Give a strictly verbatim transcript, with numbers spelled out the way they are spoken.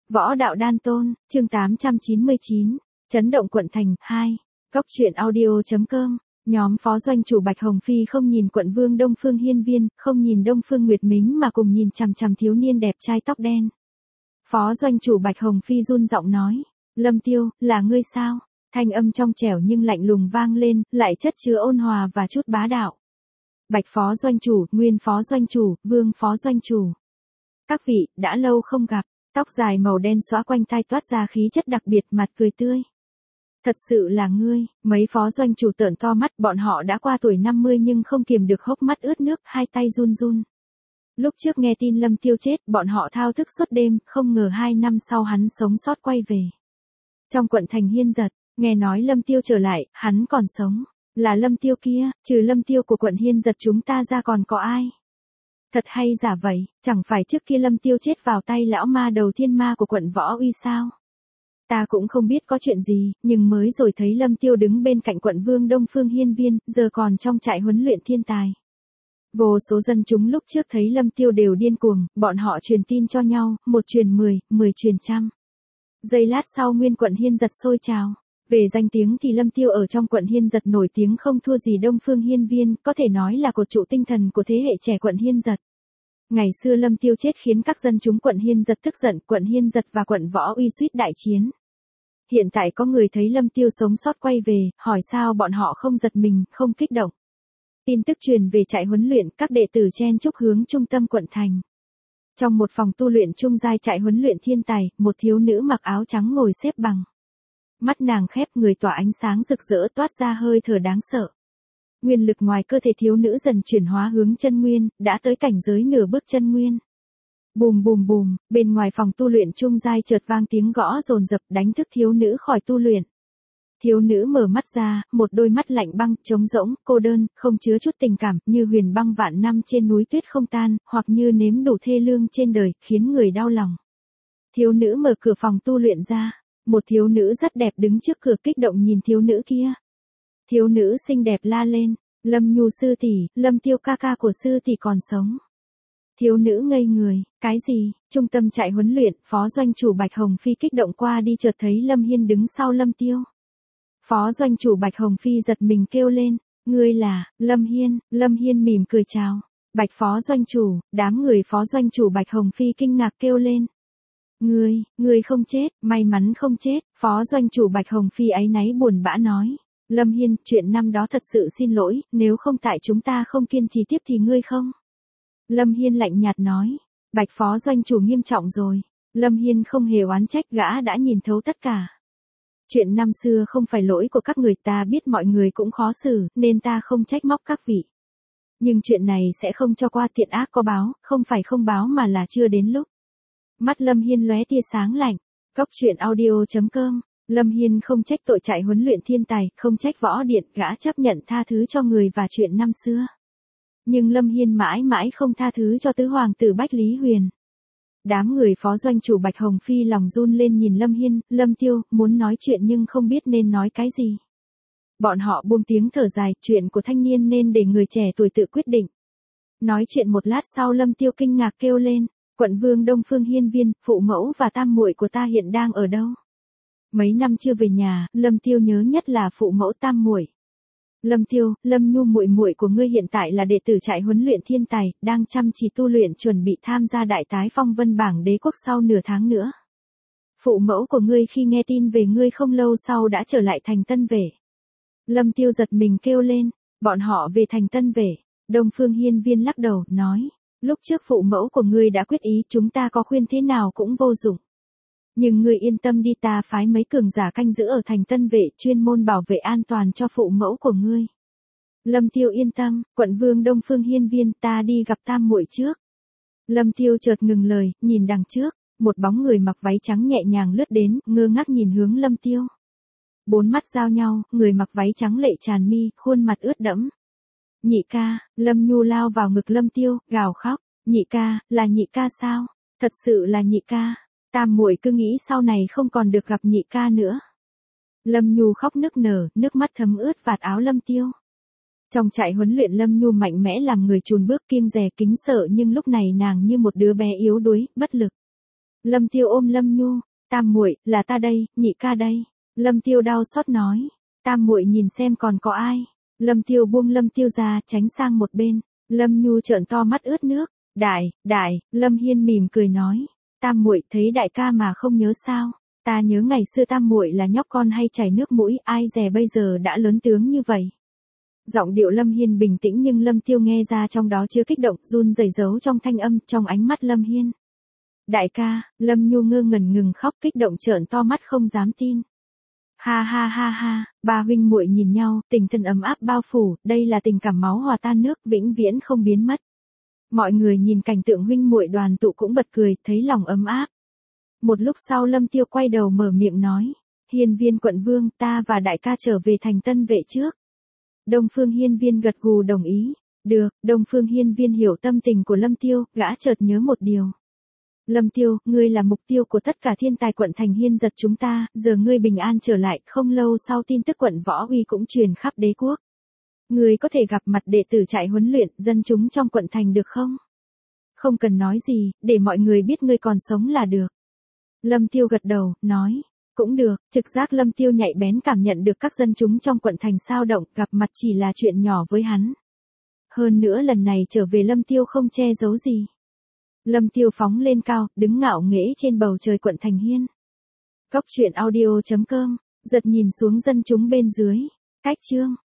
Võ đạo đan tôn, chương tám trăm chín mươi chín, chấn động quận thành, hai. Góc truyện audio.com, nhóm phó doanh chủ Bạch Hồng Phi không nhìn quận vương Đông Phương Hiên Viên, không nhìn Đông Phương Nguyệt Mính mà cùng nhìn chằm chằm thiếu niên đẹp trai tóc đen. Phó doanh chủ Bạch Hồng Phi run giọng nói, Lâm Tiêu, là ngươi sao? Thanh âm trong trẻo nhưng lạnh lùng vang lên, lại chất chứa ôn hòa và chút bá đạo. Bạch phó doanh chủ, Nguyên phó doanh chủ, Vương phó doanh chủ. Các vị, đã lâu không gặp. Tóc dài màu đen xõa quanh tai toát ra khí chất đặc biệt, mặt cười tươi. Thật sự là ngươi, mấy phó doanh chủ trợn to mắt, bọn họ đã qua tuổi năm mươi nhưng không kiềm được hốc mắt ướt nước, hai tay run run. Lúc trước nghe tin Lâm Tiêu chết, bọn họ thao thức suốt đêm, không ngờ hai năm sau hắn sống sót quay về. Trong quận thành Hiên Giật, nghe nói Lâm Tiêu trở lại, hắn còn sống. Là Lâm Tiêu kia, trừ Lâm Tiêu của quận Hiên Giật chúng ta ra còn có ai? Thật hay giả vậy, chẳng phải trước kia Lâm Tiêu chết vào tay lão ma đầu thiên ma của quận Võ Uy sao? Ta cũng không biết có chuyện gì, nhưng mới rồi thấy Lâm Tiêu đứng bên cạnh quận vương Đông Phương Hiên Viên, giờ còn trong trại huấn luyện thiên tài. Vô số dân chúng lúc trước thấy Lâm Tiêu đều điên cuồng, bọn họ truyền tin cho nhau, một truyền mười, mười truyền trăm. Giây lát sau nguyên quận Hiên Giật sôi trào. Về danh tiếng thì Lâm Tiêu ở trong quận Hiên Giật nổi tiếng không thua gì Đông Phương Hiên Viên, có thể nói là cột trụ tinh thần của thế hệ trẻ quận Hiên Giật. Ngày xưa Lâm Tiêu chết khiến các dân chúng quận Hiên Giật tức giận, quận Hiên Giật và quận Võ Uy suýt đại chiến. Hiện tại có người thấy Lâm Tiêu sống sót quay về, hỏi sao bọn họ không giật mình, không kích động. Tin tức truyền về trại huấn luyện, các đệ tử chen chúc hướng trung tâm quận thành. Trong một phòng tu luyện trung giai trại huấn luyện thiên tài, một thiếu nữ mặc áo trắng ngồi xếp bằng. Mắt nàng khép, người tỏa ánh sáng rực rỡ toát ra hơi thở đáng sợ. Nguyên lực ngoài cơ thể thiếu nữ dần chuyển hóa hướng chân nguyên, đã tới cảnh giới nửa bước chân nguyên. Bùm bùm bùm, bên ngoài phòng tu luyện trung giai chợt vang tiếng gõ dồn dập đánh thức thiếu nữ khỏi tu luyện. Thiếu nữ mở mắt ra, một đôi mắt lạnh băng, trống rỗng, cô đơn, không chứa chút tình cảm, như huyền băng vạn năm trên núi tuyết không tan, hoặc như nếm đủ thê lương trên đời, khiến người đau lòng. Thiếu nữ mở cửa phòng tu luyện ra. Một thiếu nữ rất đẹp đứng trước cửa kích động nhìn thiếu nữ kia. Thiếu nữ xinh đẹp la lên, Lâm Nhu sư tỷ, Lâm Tiêu ca ca của sư tỷ còn sống. Thiếu nữ ngây người, cái gì? Trung tâm trại huấn luyện, phó doanh chủ Bạch Hồng Phi kích động qua đi chợt thấy Lâm Hiên đứng sau Lâm Tiêu. Phó doanh chủ Bạch Hồng Phi giật mình kêu lên, ngươi là, Lâm Hiên, Lâm Hiên mỉm cười chào. Bạch phó doanh chủ, đám người phó doanh chủ Bạch Hồng Phi kinh ngạc kêu lên. Ngươi, ngươi không chết, may mắn không chết, phó doanh chủ Bạch Hồng Phi áy náy buồn bã nói. Lâm Hiên, chuyện năm đó thật sự xin lỗi, nếu không tại chúng ta không kiên trì tiếp thì ngươi không. Lâm Hiên lạnh nhạt nói. Bạch phó doanh chủ nghiêm trọng rồi. Lâm Hiên không hề oán trách, gã đã nhìn thấu tất cả. Chuyện năm xưa không phải lỗi của các người, ta biết mọi người cũng khó xử, nên ta không trách móc các vị. Nhưng chuyện này sẽ không cho qua, thiện ác có báo, không phải không báo mà là chưa đến lúc. Mắt Lâm Hiên lóe tia sáng lạnh. Góc truyện audio.com, Lâm Hiên không trách tội trại huấn luyện thiên tài, không trách võ điện, gã chấp nhận tha thứ cho người và chuyện năm xưa. Nhưng Lâm Hiên mãi mãi không tha thứ cho tứ hoàng tử Bách Lý Huyền. Đám người phó doanh chủ Bạch Hồng Phi lòng run lên nhìn Lâm Hiên, Lâm Tiêu, muốn nói chuyện nhưng không biết nên nói cái gì. Bọn họ buông tiếng thở dài, chuyện của thanh niên nên để người trẻ tuổi tự quyết định. Nói chuyện một lát sau Lâm Tiêu kinh ngạc kêu lên. Quận vương Đông Phương Hiên Viên, phụ mẫu và tam muội của ta hiện đang ở đâu? Mấy năm chưa về nhà, Lâm Tiêu nhớ nhất là phụ mẫu tam muội. Lâm Tiêu, Lâm Nhu muội muội của ngươi hiện tại là đệ tử trại huấn luyện thiên tài, đang chăm chỉ tu luyện chuẩn bị tham gia đại tái phong vân bảng đế quốc sau nửa tháng nữa. Phụ mẫu của ngươi khi nghe tin về ngươi không lâu sau đã trở lại thành Tân Vệ. Lâm Tiêu giật mình kêu lên, bọn họ về thành Tân Vệ. Đông Phương Hiên Viên lắc đầu, nói. Lúc trước phụ mẫu của ngươi đã quyết ý, chúng ta có khuyên thế nào cũng vô dụng. Nhưng ngươi yên tâm đi, ta phái mấy cường giả canh giữ ở thành Tân Vệ chuyên môn bảo vệ an toàn cho phụ mẫu của ngươi. Lâm Tiêu yên tâm, quận vương Đông Phương Hiên Viên, ta đi gặp tam muội trước. Lâm Tiêu chợt ngừng lời, nhìn đằng trước, một bóng người mặc váy trắng nhẹ nhàng lướt đến, ngơ ngác nhìn hướng Lâm Tiêu. Bốn mắt giao nhau, người mặc váy trắng lệ tràn mi, khuôn mặt ướt đẫm. Nhị ca, Lâm Nhu lao vào ngực Lâm Tiêu, gào khóc, nhị ca, là nhị ca sao? Thật sự là nhị ca, tam muội cứ nghĩ sau này không còn được gặp nhị ca nữa. Lâm Nhu khóc nức nở, nước mắt thấm ướt vạt áo Lâm Tiêu. Trong trại huấn luyện Lâm Nhu mạnh mẽ làm người chùn bước kiêng dè kính sợ nhưng lúc này nàng như một đứa bé yếu đuối, bất lực. Lâm Tiêu ôm Lâm Nhu, tam muội, là ta đây, nhị ca đây. Lâm Tiêu đau xót nói, tam muội nhìn xem còn có ai. Lâm Tiêu buông Lâm Tiêu ra, tránh sang một bên. Lâm Nhu trợn to mắt ướt nước, đại, đại, Lâm Hiên mỉm cười nói, tam muội thấy đại ca mà không nhớ sao? Ta nhớ ngày xưa tam muội là nhóc con hay chảy nước mũi, ai dè bây giờ đã lớn tướng như vậy. Giọng điệu Lâm Hiên bình tĩnh nhưng Lâm Tiêu nghe ra trong đó chưa kích động, run rẩy giấu trong thanh âm, trong ánh mắt Lâm Hiên. Đại ca, Lâm Nhu ngơ ngẩn ngừng khóc, kích động trợn to mắt không dám tin. Ha ha ha ha, ba huynh muội nhìn nhau, tình thân ấm áp bao phủ, đây là tình cảm máu hòa tan nước, vĩnh viễn không biến mất. Mọi người nhìn cảnh tượng huynh muội đoàn tụ cũng bật cười, thấy lòng ấm áp. Một lúc sau Lâm Tiêu quay đầu mở miệng nói, Hiên Viên quận vương, ta và đại ca trở về thành Tân Vệ trước. Đông Phương Hiên Viên gật gù đồng ý. Được, Đông Phương Hiên Viên hiểu tâm tình của Lâm Tiêu, gã chợt nhớ một điều. Lâm Tiêu, ngươi là mục tiêu của tất cả thiên tài quận thành Hiên giật chúng ta, giờ ngươi bình an trở lại, không lâu sau tin tức quận Võ Uy cũng truyền khắp đế quốc. Ngươi có thể gặp mặt đệ tử trại huấn luyện, dân chúng trong quận thành được không? Không cần nói gì, để mọi người biết ngươi còn sống là được. Lâm Tiêu gật đầu, nói, cũng được, trực giác Lâm Tiêu nhạy bén cảm nhận được các dân chúng trong quận thành sao động, gặp mặt chỉ là chuyện nhỏ với hắn. Hơn nữa lần này trở về Lâm Tiêu không che giấu gì. Lâm Tiêu phóng lên cao, đứng ngạo nghễ trên bầu trời quận thành Hiên. Cốc truyện audio chấm com, giật nhìn xuống dân chúng bên dưới. Cách chương